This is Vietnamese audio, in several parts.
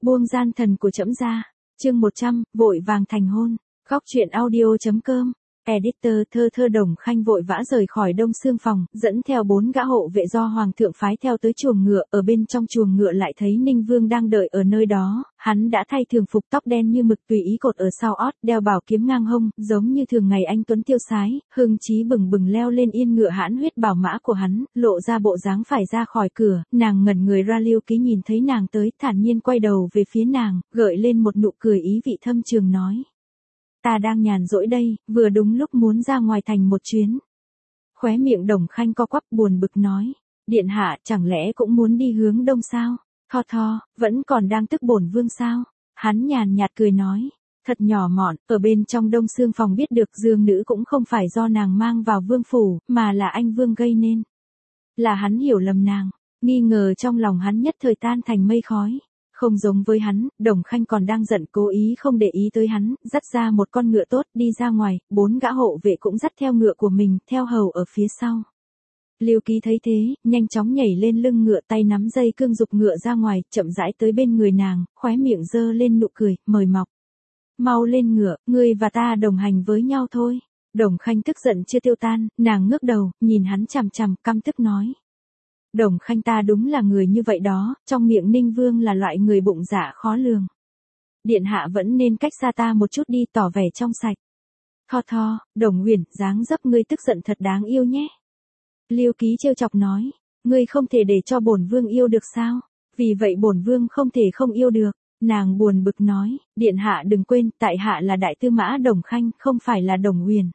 Buông gian thần của trẫm ra. Chương 100, vội vàng thành hôn. Góc truyện audio.com. Editor Thơ Thơ. Đồng Khanh vội vã rời khỏi Đông Xương phòng, dẫn theo 4 gã hộ vệ do hoàng thượng phái theo tới chuồng ngựa. Ở bên trong chuồng ngựa lại thấy Ninh Vương đang đợi ở nơi đó. Hắn đã thay thường phục tóc đen như mực tùy ý cột ở sau ót, đeo bảo kiếm ngang hông, giống như thường ngày anh tuấn tiêu sái, hưng chí bừng bừng leo lên yên ngựa hãn huyết bảo mã của hắn, lộ ra bộ dáng phải ra khỏi cửa. Nàng ngẩn người ra. Liêu Ký nhìn thấy nàng tới, thản nhiên quay đầu về phía nàng, gợi lên một nụ cười ý vị thâm trường nói: ta đang nhàn rỗi đây, vừa đúng lúc muốn ra ngoài thành một chuyến. Khóe miệng Đồng Khanh co quắp buồn bực nói: điện hạ chẳng lẽ cũng muốn đi hướng đông sao? Tho, vẫn còn đang tức bổn vương sao? Hắn nhàn nhạt cười nói: thật nhỏ mọn, ở bên trong Đông Xương phòng biết được Dương nữ cũng không phải do nàng mang vào vương phủ, mà là anh vương gây nên. Là hắn hiểu lầm nàng, nghi ngờ trong lòng hắn nhất thời tan thành mây khói. Không giống với hắn, Đồng Khanh còn đang giận cố ý không để ý tới hắn, dắt ra một con ngựa tốt đi ra ngoài, 4 gã hộ vệ cũng dắt theo ngựa của mình, theo hầu ở phía sau. Liêu Ký thấy thế, nhanh chóng nhảy lên lưng ngựa, tay nắm dây cương giục ngựa ra ngoài, chậm rãi tới bên người nàng, khóe miệng giơ lên nụ cười, mời mọc. Mau lên ngựa, ngươi và ta đồng hành với nhau thôi. Đồng Khanh tức giận chưa tiêu tan, nàng ngước đầu, nhìn hắn chằm chằm, căm tức nói: Đồng Khanh ta đúng là người như vậy đó, trong miệng Ninh Vương là loại người bụng dạ khó lường. Điện hạ vẫn nên cách xa ta một chút đi, tỏ vẻ trong sạch. Tho, Đồng Huyền, dáng dấp ngươi tức giận thật đáng yêu nhé. Liêu Ký trêu chọc nói: ngươi không thể để cho bổn vương yêu được sao? Vì vậy bổn vương không thể không yêu được. Nàng buồn bực nói: điện hạ đừng quên, tại hạ là đại tư mã Đồng Khanh, không phải là Đồng Huyền.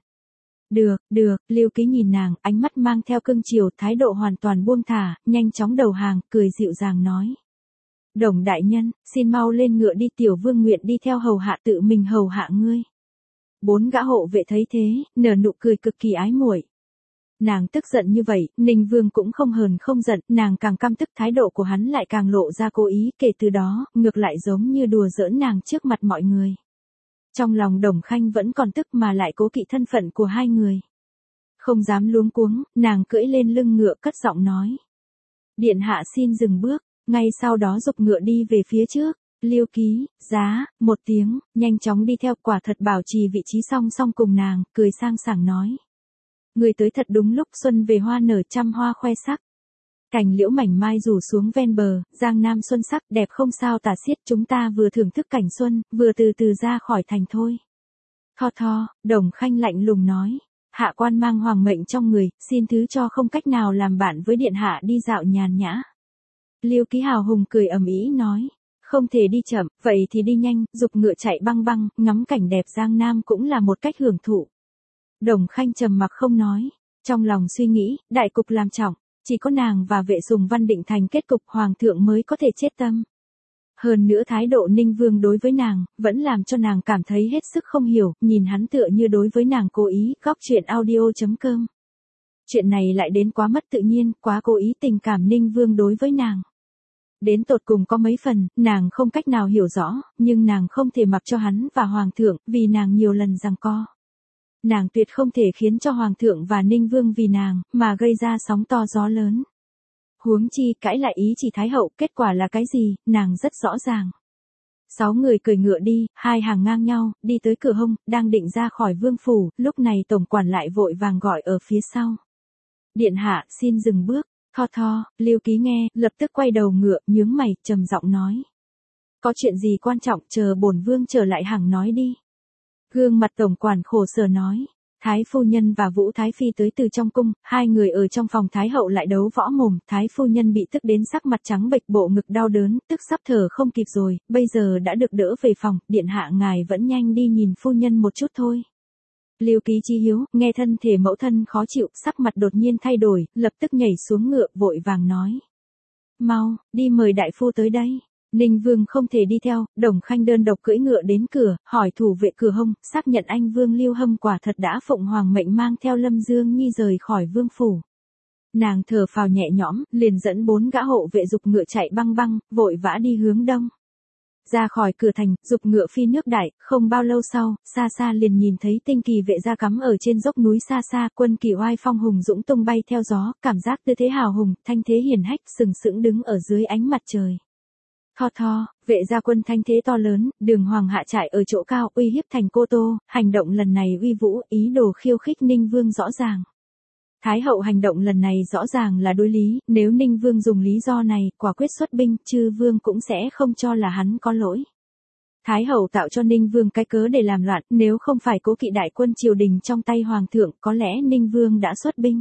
Được, Liêu Ký nhìn nàng, ánh mắt mang theo cương chiều, thái độ hoàn toàn buông thả, nhanh chóng đầu hàng, cười dịu dàng nói: Đồng đại nhân, xin mau lên ngựa đi, tiểu vương nguyện đi theo hầu hạ, tự mình hầu hạ ngươi. 4 gã hộ vệ thấy thế, nở nụ cười cực kỳ ái muội. Nàng tức giận như vậy, Ninh Vương cũng không hờn không giận, nàng càng căm tức, thái độ của hắn lại càng lộ ra cố ý, kể từ đó, ngược lại giống như đùa giỡn nàng trước mặt mọi người. Trong lòng Đồng Khanh vẫn còn tức mà lại cố kỵ thân phận của hai người. Không dám luống cuống, nàng cưỡi lên lưng ngựa cất giọng nói: điện hạ xin dừng bước, ngay sau đó giục ngựa đi về phía trước. Liêu Ký, giá, một tiếng, nhanh chóng đi theo, quả thật bảo trì vị trí song song cùng nàng, cười sang sảng nói: người tới thật đúng lúc, xuân về hoa nở trăm hoa khoe sắc. Cành liễu mảnh mai rủ xuống ven bờ, giang nam xuân sắc, đẹp không sao tả xiết, chúng ta vừa thưởng thức cảnh xuân, vừa từ từ ra khỏi thành thôi. Tho, Đồng Khanh lạnh lùng nói: hạ quan mang hoàng mệnh trong người, xin thứ cho không cách nào làm bạn với điện hạ đi dạo nhàn nhã. Liêu Ký hào hùng cười ầm ĩ nói: không thể đi chậm, vậy thì đi nhanh, giục ngựa chạy băng băng, ngắm cảnh đẹp giang nam cũng là một cách hưởng thụ. Đồng Khanh trầm mặc không nói, trong lòng suy nghĩ, đại cục làm trọng, chỉ có nàng và Vệ Sùng Văn định thành kết cục, hoàng thượng mới có thể chết tâm. Hơn nữa thái độ Ninh Vương đối với nàng, vẫn làm cho nàng cảm thấy hết sức không hiểu, nhìn hắn tựa như đối với nàng cố ý. Góc truyện audio.com. Chuyện này lại đến quá mất tự nhiên, quá cố ý, tình cảm Ninh Vương đối với nàng. Đến tột cùng có mấy phần, nàng không cách nào hiểu rõ, nhưng nàng không thể mặc cho hắn và hoàng thượng, vì nàng nhiều lần giằng co. Nàng tuyệt không thể khiến cho hoàng thượng và Ninh Vương vì nàng, mà gây ra sóng to gió lớn. Huống chi, cãi lại ý chỉ thái hậu, kết quả là cái gì, nàng rất rõ ràng. 6 người cưỡi ngựa đi, 2 hàng ngang nhau, đi tới cửa hông, đang định ra khỏi vương phủ, lúc này tổng quản lại vội vàng gọi ở phía sau: điện hạ, xin dừng bước. Tho, Liêu Ký nghe, lập tức quay đầu ngựa, nhướng mày, trầm giọng nói: có chuyện gì quan trọng, chờ bổn vương trở lại hẳn nói đi. Gương mặt tổng quản khổ sở nói: Thái phu nhân và Vũ Thái phi tới từ trong cung, 2 người ở trong phòng Thái hậu lại đấu võ mồm, Thái phu nhân bị tức đến sắc mặt trắng bệch, bộ ngực đau đớn, tức sắp thở không kịp rồi, bây giờ đã được đỡ về phòng, điện hạ ngài vẫn nhanh đi nhìn phu nhân một chút thôi. Liêu Ký chi hiếu, nghe thân thể mẫu thân khó chịu, sắc mặt đột nhiên thay đổi, lập tức nhảy xuống ngựa, vội vàng nói: mau, đi mời đại phu tới đây. Ninh Vương không thể đi theo, Đồng Khanh đơn độc cưỡi ngựa đến cửa, hỏi thủ vệ cửa hông, xác nhận anh Vương Liêu Hâm quả thật đã phụng hoàng mệnh mang theo Lâm Dương Nhi rời khỏi vương phủ. Nàng thở phào nhẹ nhõm, liền dẫn 4 gã hộ vệ giục ngựa chạy băng băng, vội vã đi hướng đông. Ra khỏi cửa thành, giục ngựa phi nước đại, không bao lâu sau, xa xa liền nhìn thấy tinh kỳ vệ gia cắm ở trên dốc núi xa xa, quân kỳ oai phong hùng dũng tung bay theo gió, cảm giác tư thế hào hùng, thanh thế hiển hách, sừng sững đứng ở dưới ánh mặt trời. Tho tho, vệ gia quân thanh thế to lớn, đường hoàng hạ trại ở chỗ cao uy hiếp thành Cô Tô, hành động lần này uy vũ, ý đồ khiêu khích Ninh Vương rõ ràng. Thái hậu hành động lần này rõ ràng là đối lý, nếu Ninh Vương dùng lý do này, quả quyết xuất binh, chư vương cũng sẽ không cho là hắn có lỗi. Thái hậu tạo cho Ninh Vương cái cớ để làm loạn, nếu không phải cố kỵ đại quân triều đình trong tay hoàng thượng, có lẽ Ninh Vương đã xuất binh.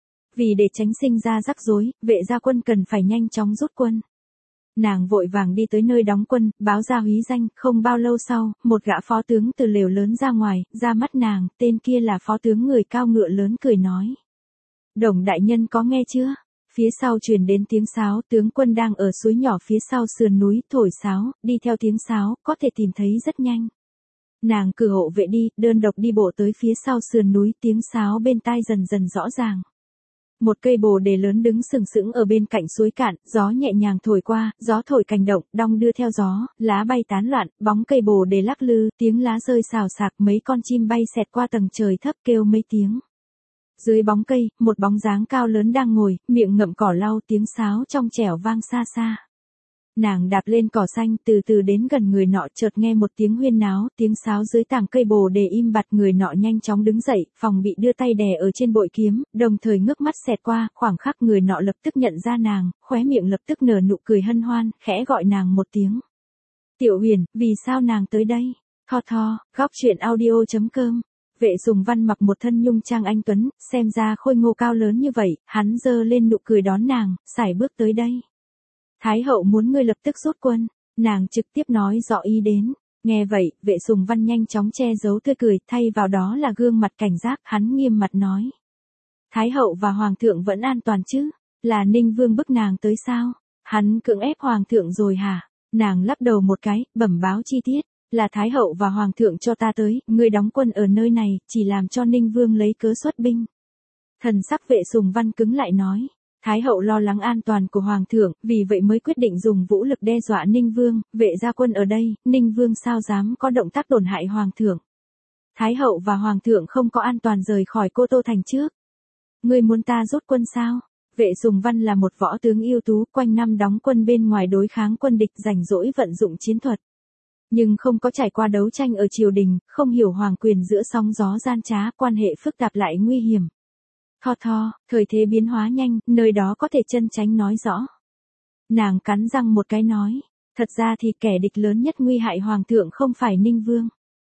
Vì để tránh sinh ra rắc rối, vệ gia quân cần phải nhanh chóng rút quân. Nàng vội vàng đi tới nơi đóng quân, báo ra húy danh, không bao lâu sau, một gã phó tướng từ lều lớn ra ngoài, ra mắt nàng, tên kia là phó tướng người cao ngựa lớn cười nói. Đồng đại nhân có nghe chưa? Phía sau truyền đến tiếng sáo, tướng quân đang ở suối nhỏ phía sau sườn núi thổi sáo, đi theo tiếng sáo, có thể tìm thấy rất nhanh. Nàng cử hộ vệ đi, đơn độc đi bộ tới phía sau sườn núi, tiếng sáo bên tai dần dần rõ ràng. Một cây bồ đề lớn đứng sừng sững ở bên cạnh suối cạn, gió nhẹ nhàng thổi qua, gió thổi cành động, đong đưa theo gió, lá bay tán loạn, bóng cây bồ đề lắc lư, tiếng lá rơi xào xạc, mấy con chim bay xẹt qua tầng trời thấp kêu mấy tiếng. Dưới bóng cây, một bóng dáng cao lớn đang ngồi, miệng ngậm cỏ lau, tiếng sáo trong trẻo vang xa xa. Nàng đạp lên cỏ xanh, từ từ đến gần người nọ, chợt nghe một tiếng huyên náo, tiếng sáo dưới tảng cây bồ đề im bặt, người nọ nhanh chóng đứng dậy, phòng bị đưa tay đè ở trên bội kiếm, đồng thời ngước mắt xẹt qua, khoảng khắc người nọ lập tức nhận ra nàng, khóe miệng lập tức nở nụ cười hân hoan, khẽ gọi nàng một tiếng. Tiểu Huyền, vì sao nàng tới đây? Tho tho, góc truyện audio.com. Vệ Sùng Văn mặc một thân nhung trang anh tuấn, xem ra khôi ngô cao lớn như vậy, hắn giơ lên nụ cười đón nàng, sải bước tới đây. Thái hậu muốn ngươi lập tức rút quân, nàng trực tiếp nói rõ ý đến. Nghe vậy, Vệ Sùng Văn nhanh chóng che giấu tươi cười, thay vào đó là gương mặt cảnh giác, hắn nghiêm mặt nói. Thái hậu và hoàng thượng vẫn an toàn chứ? Là Ninh Vương bức nàng tới sao? Hắn cưỡng ép hoàng thượng rồi hả? Nàng lắc đầu một cái, bẩm báo chi tiết. Là Thái hậu và hoàng thượng cho ta tới, ngươi đóng quân ở nơi này, chỉ làm cho Ninh Vương lấy cớ xuất binh. Thần sắc Vệ Sùng Văn cứng lại nói. Thái hậu lo lắng an toàn của hoàng thượng, vì vậy mới quyết định dùng vũ lực đe dọa Ninh Vương, vệ gia quân ở đây, Ninh Vương sao dám có động tác tổn hại hoàng thượng. Thái hậu và hoàng thượng không có an toàn rời khỏi Cô Tô thành trước. Ngươi muốn ta rút quân sao? Vệ Sùng Văn là một võ tướng ưu tú, quanh năm đóng quân bên ngoài đối kháng quân địch, rảnh rỗi vận dụng chiến thuật. Nhưng không có trải qua đấu tranh ở triều đình, không hiểu hoàng quyền giữa sóng gió gian trá, quan hệ phức tạp lại nguy hiểm. Tho tho, thời thế biến hóa nhanh, nơi đó có thể chân tránh nói rõ. Nàng cắn răng một cái nói, thật ra thì kẻ địch lớn nhất nguy hại hoàng thượng không phải Ninh Vương,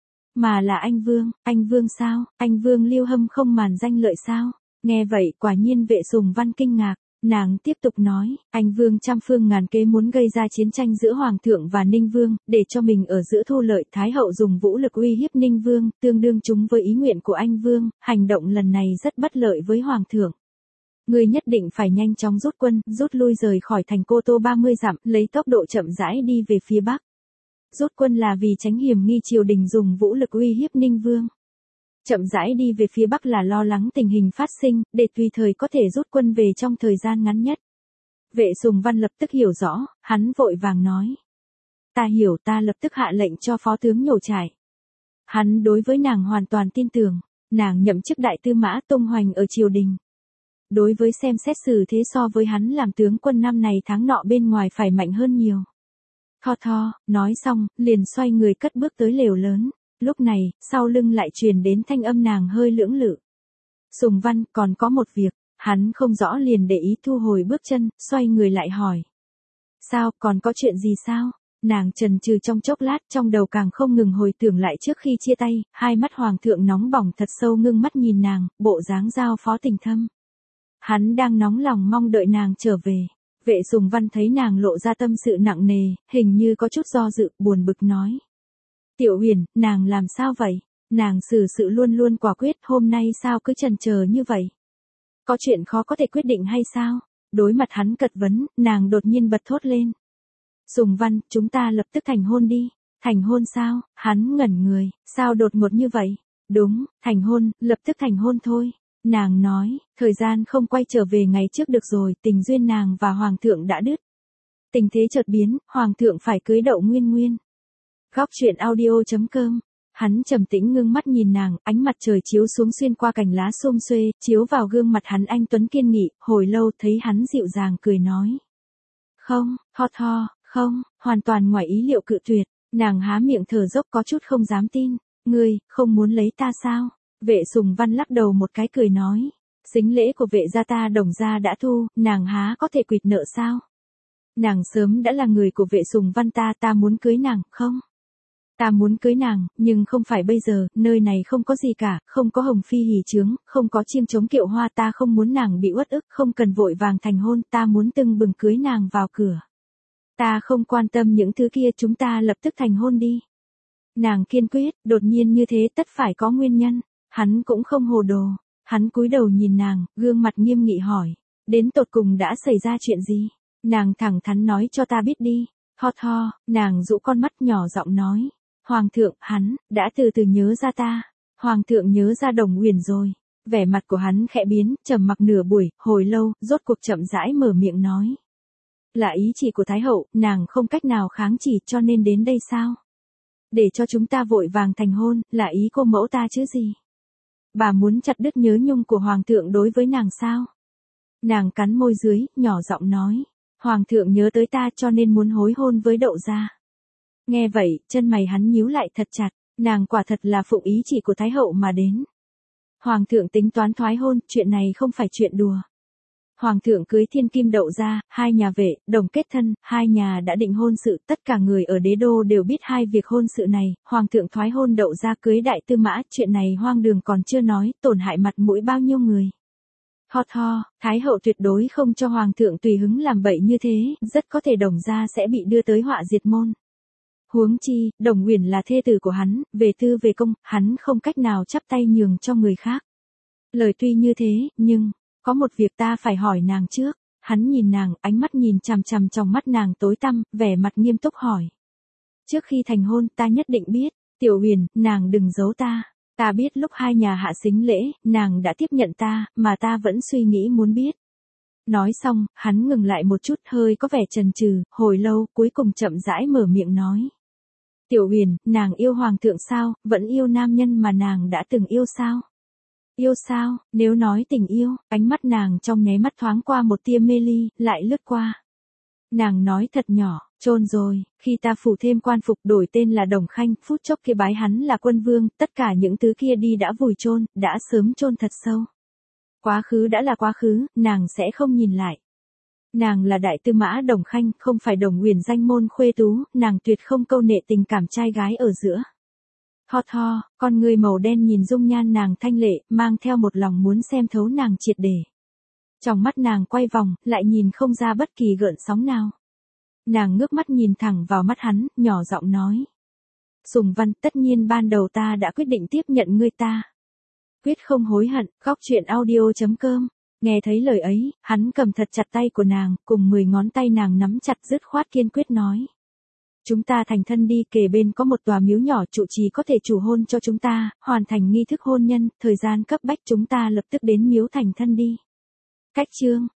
mà là anh Vương sao, anh Vương Liêu Hâm không màn danh lợi sao? Nghe vậy, quả nhiên Vệ Sùng Văn kinh ngạc. Nàng tiếp tục nói, anh Vương trăm phương ngàn kế muốn gây ra chiến tranh giữa Hoàng thượng và Ninh Vương, để cho mình ở giữa thu lợi. Thái hậu dùng vũ lực uy hiếp Ninh Vương, tương đương chúng với ý nguyện của anh Vương, hành động lần này rất bất lợi với Hoàng thượng. Ngươi nhất định phải nhanh chóng rút quân, rút lui rời khỏi thành Cô Tô 30 dặm, lấy tốc độ chậm rãi đi về phía Bắc. Rút quân là vì tránh hiểm nghi triều đình dùng vũ lực uy hiếp Ninh Vương. Chậm rãi đi về phía Bắc là lo lắng tình hình phát sinh, để tùy thời có thể rút quân về trong thời gian ngắn nhất. Vệ Sùng Văn lập tức hiểu rõ, hắn vội vàng nói. Ta hiểu, ta lập tức hạ lệnh cho phó tướng nhổ trải. Hắn đối với nàng hoàn toàn tin tưởng, nàng nhậm chức đại tư mã tung hoành ở triều đình. Đối với xem xét xử thế so với hắn làm tướng quân năm này tháng nọ bên ngoài phải mạnh hơn nhiều. Tho tho, nói xong, liền xoay người cất bước tới lều lớn. Lúc này, sau lưng lại truyền đến thanh âm nàng hơi lưỡng lự. Sùng Văn, còn có một việc, hắn không rõ liền để ý thu hồi bước chân, xoay người lại hỏi. Sao, còn có chuyện gì sao? Nàng chần chừ trong chốc lát, trong đầu càng không ngừng hồi tưởng lại trước khi chia tay, hai mắt hoàng thượng nóng bỏng thật sâu ngưng mắt nhìn nàng, bộ dáng giao phó tình thâm. Hắn đang nóng lòng mong đợi nàng trở về. Vệ Sùng Văn thấy nàng lộ ra tâm sự nặng nề, hình như có chút do dự, buồn bực nói. Tiểu Huyền, nàng làm sao vậy? Nàng xử sự luôn luôn quả quyết, hôm nay sao cứ chần chờ như vậy? Có chuyện khó có thể quyết định hay sao? Đối mặt hắn cật vấn, nàng đột nhiên bật thốt lên. Sùng Văn, chúng ta lập tức thành hôn đi. Thành hôn sao? Hắn ngẩn người, sao đột ngột như vậy? Đúng, thành hôn, lập tức thành hôn thôi. Nàng nói, thời gian không quay trở về ngày trước được rồi, tình duyên nàng và hoàng thượng đã đứt. Tình thế chợt biến, hoàng thượng phải cưới Đậu Nguyên Nguyên. Góc truyện audio.com. Hắn trầm tĩnh ngưng mắt nhìn nàng, ánh mặt trời chiếu xuống xuyên qua cành lá xum xuê, chiếu vào gương mặt hắn anh tuấn kiên nghị, hồi lâu thấy hắn dịu dàng cười nói. Không, tho tho, Không, hoàn toàn ngoài ý liệu cự tuyệt, nàng há miệng thở dốc có chút không dám tin. Ngươi, không muốn lấy ta sao? Vệ Sùng Văn lắc đầu một cái cười nói. Sính lễ của vệ gia ta Đồng gia đã thu, nàng há có thể quỵt nợ sao? Nàng sớm đã là người của vệ Sùng Văn ta muốn cưới nàng, không? Ta muốn cưới nàng, nhưng không phải bây giờ, nơi này không có gì cả, không có hồng phi hỉ chướng, không có chiêng trống kiệu hoa, ta không muốn nàng bị uất ức, không cần vội vàng thành hôn, ta muốn tưng bừng cưới nàng vào cửa. Ta không quan tâm những thứ kia, chúng ta lập tức thành hôn đi. Nàng kiên quyết, đột nhiên như thế tất phải có nguyên nhân, hắn cũng không hồ đồ, hắn cúi đầu nhìn nàng, gương mặt nghiêm nghị hỏi, đến tột cùng đã xảy ra chuyện gì? Nàng thẳng thắn nói cho ta biết đi. Ho, nàng dụ con mắt nhỏ giọng nói. Hoàng thượng, hắn, đã từ từ nhớ ra ta. Hoàng thượng nhớ ra Đồng Uyển rồi. Vẻ mặt của hắn khẽ biến, trầm mặc nửa buổi, hồi lâu, rốt cuộc chậm rãi mở miệng nói. Là ý chỉ của Thái hậu, nàng không cách nào kháng chỉ cho nên đến đây sao? Để cho chúng ta vội vàng thành hôn, là ý cô mẫu ta chứ gì? Bà muốn chặt đứt nhớ nhung của Hoàng thượng đối với nàng sao? Nàng cắn môi dưới, nhỏ giọng nói. Hoàng thượng nhớ tới ta cho nên muốn hối hôn với Đậu gia. Nghe vậy, chân mày hắn nhíu lại thật chặt, nàng quả thật là phụng ý chỉ của Thái hậu mà đến. Hoàng thượng tính toán thoái hôn, chuyện này không phải chuyện đùa. Hoàng thượng cưới thiên kim Đậu gia, hai nhà vệ, đồng kết thân, hai nhà đã định hôn sự, tất cả người ở đế đô đều biết hai việc hôn sự này, Hoàng thượng thoái hôn Đậu gia cưới đại tư mã, chuyện này hoang đường còn chưa nói, tổn hại mặt mũi bao nhiêu người. Ho, Thái hậu tuyệt đối không cho Hoàng thượng tùy hứng làm bậy như thế, rất có thể Đồng gia sẽ bị đưa tới họa diệt môn. Huống chi, Đồng Uyển là thê tử của hắn, về tư về công, hắn không cách nào chắp tay nhường cho người khác. Lời tuy như thế, nhưng, có một việc ta phải hỏi nàng trước. Hắn nhìn nàng, ánh mắt nhìn chằm chằm trong mắt nàng tối tăm, vẻ mặt nghiêm túc hỏi. Trước khi thành hôn, ta nhất định biết, Tiểu Uyển, nàng đừng giấu ta. Ta biết lúc hai nhà hạ sính lễ, nàng đã tiếp nhận ta, mà ta vẫn suy nghĩ muốn biết. Nói xong, hắn ngừng lại một chút hơi có vẻ chần chừ, hồi lâu, cuối cùng chậm rãi mở miệng nói. Tiểu Uyển, nàng yêu Hoàng thượng sao, vẫn yêu nam nhân mà nàng đã từng yêu sao? Yêu sao, nếu nói tình yêu, ánh mắt nàng trong nháy mắt thoáng qua một tia mê ly, lại lướt qua. Nàng nói thật nhỏ, chôn rồi, khi ta phủ thêm quan phục đổi tên là Đồng Khanh, phút chốc kia bái hắn là quân vương, tất cả những thứ kia đi đã vùi chôn, đã sớm chôn thật sâu. Quá khứ đã là quá khứ, nàng sẽ không nhìn lại. Nàng là đại tư mã Đồng Khanh, không phải Đồng Uyển danh môn khuê tú, nàng tuyệt không câu nệ tình cảm trai gái ở giữa. Ho, con người màu đen nhìn dung nhan nàng thanh lệ, mang theo một lòng muốn xem thấu nàng triệt để. Trong mắt nàng quay vòng, lại nhìn không ra bất kỳ gợn sóng nào. Nàng ngước mắt nhìn thẳng vào mắt hắn, nhỏ giọng nói. Sùng Văn, tất nhiên ban đầu ta đã quyết định tiếp nhận ngươi ta. Quyết không hối hận, góc truyện audio.com. Nghe thấy lời ấy, hắn cầm thật chặt tay của nàng, cùng 10 ngón tay nàng nắm chặt dứt khoát kiên quyết nói. Chúng ta thành thân đi, kề bên có một tòa miếu nhỏ trụ trì có thể chủ hôn cho chúng ta, hoàn thành nghi thức hôn nhân, thời gian cấp bách chúng ta lập tức đến miếu thành thân đi. Cách chương.